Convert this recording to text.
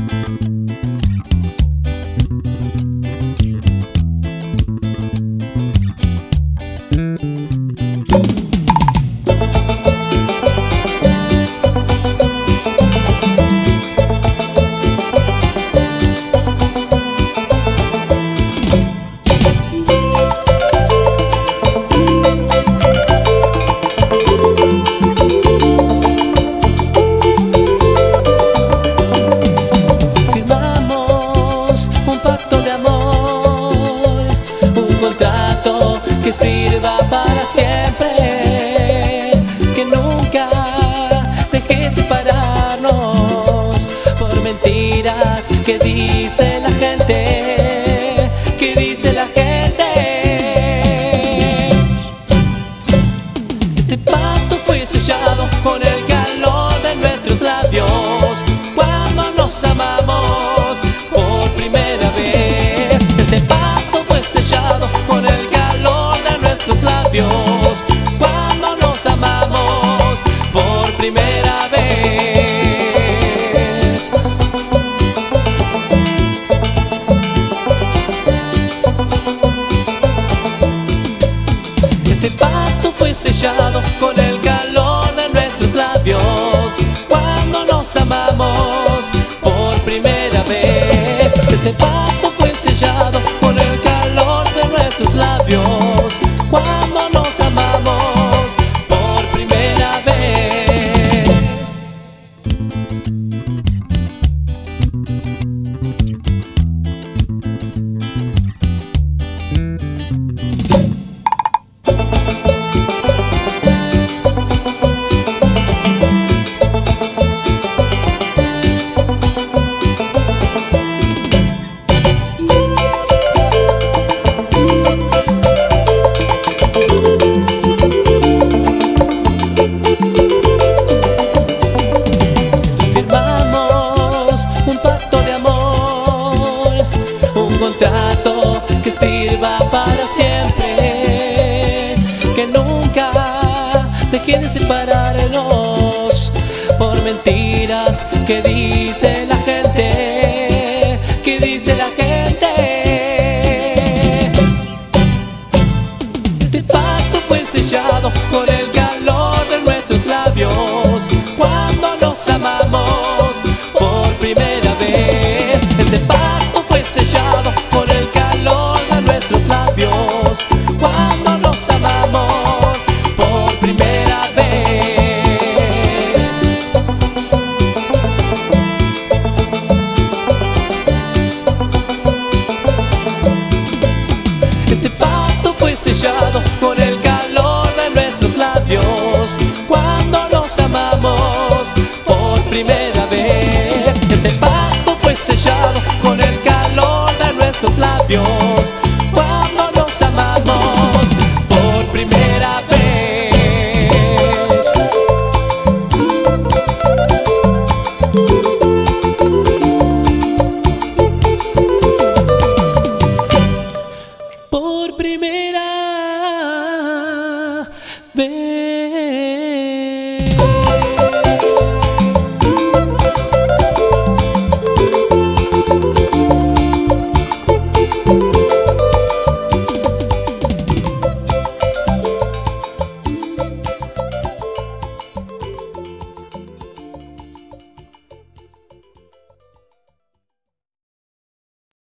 Que sirva para siempre, que nunca deje separarnos por mentiras que dice la gente, que dice la gente. Este pacto fue sellado con el calor de nuestros labios cuando nos amamos por primera vez. Este pacto fue sellado con el cuando nos amamos por primera vez. Este pacto fue sellado con el calor de nuestros labios cuando nos amamos por primera vez. Este pacto fue sellado con el calor de nuestros labios cuando nos amamos por primera vez. Que sirva para siempre, que nunca deje de separar.